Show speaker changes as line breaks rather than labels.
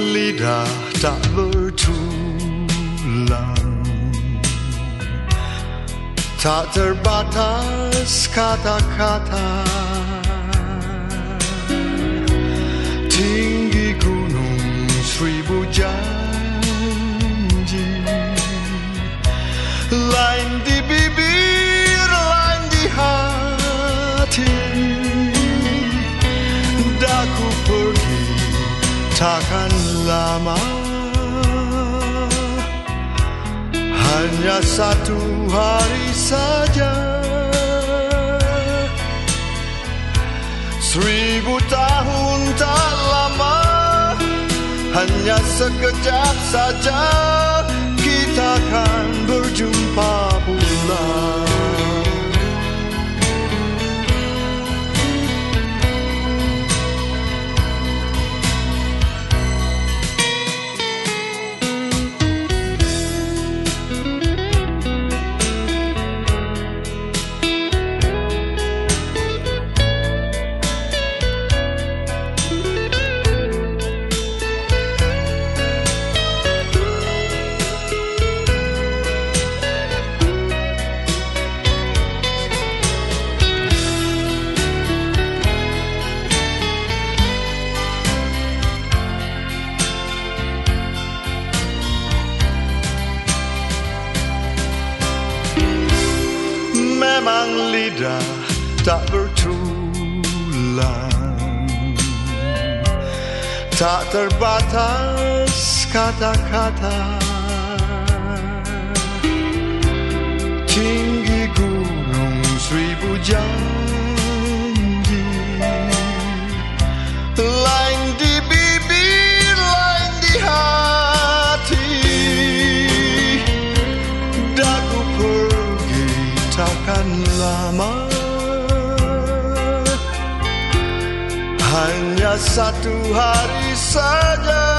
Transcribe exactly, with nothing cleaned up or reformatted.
lidah tak bertulang, tak terbatas kata-kata. Tinggi gunung seribu janji, lain di bibir, lain di hati. Daku pergi takkan lama, hanya satu hari saja. Seribu tahun tak lama, hanya sekejap saja kita akan berjumpa pula. Memang lidah tak bertulang, tak terbatas kata-kata. Tinggi gunung seribu janji, lain di bibir, lain di hati. Daku pergi takkan lama, hanya satu hari saja.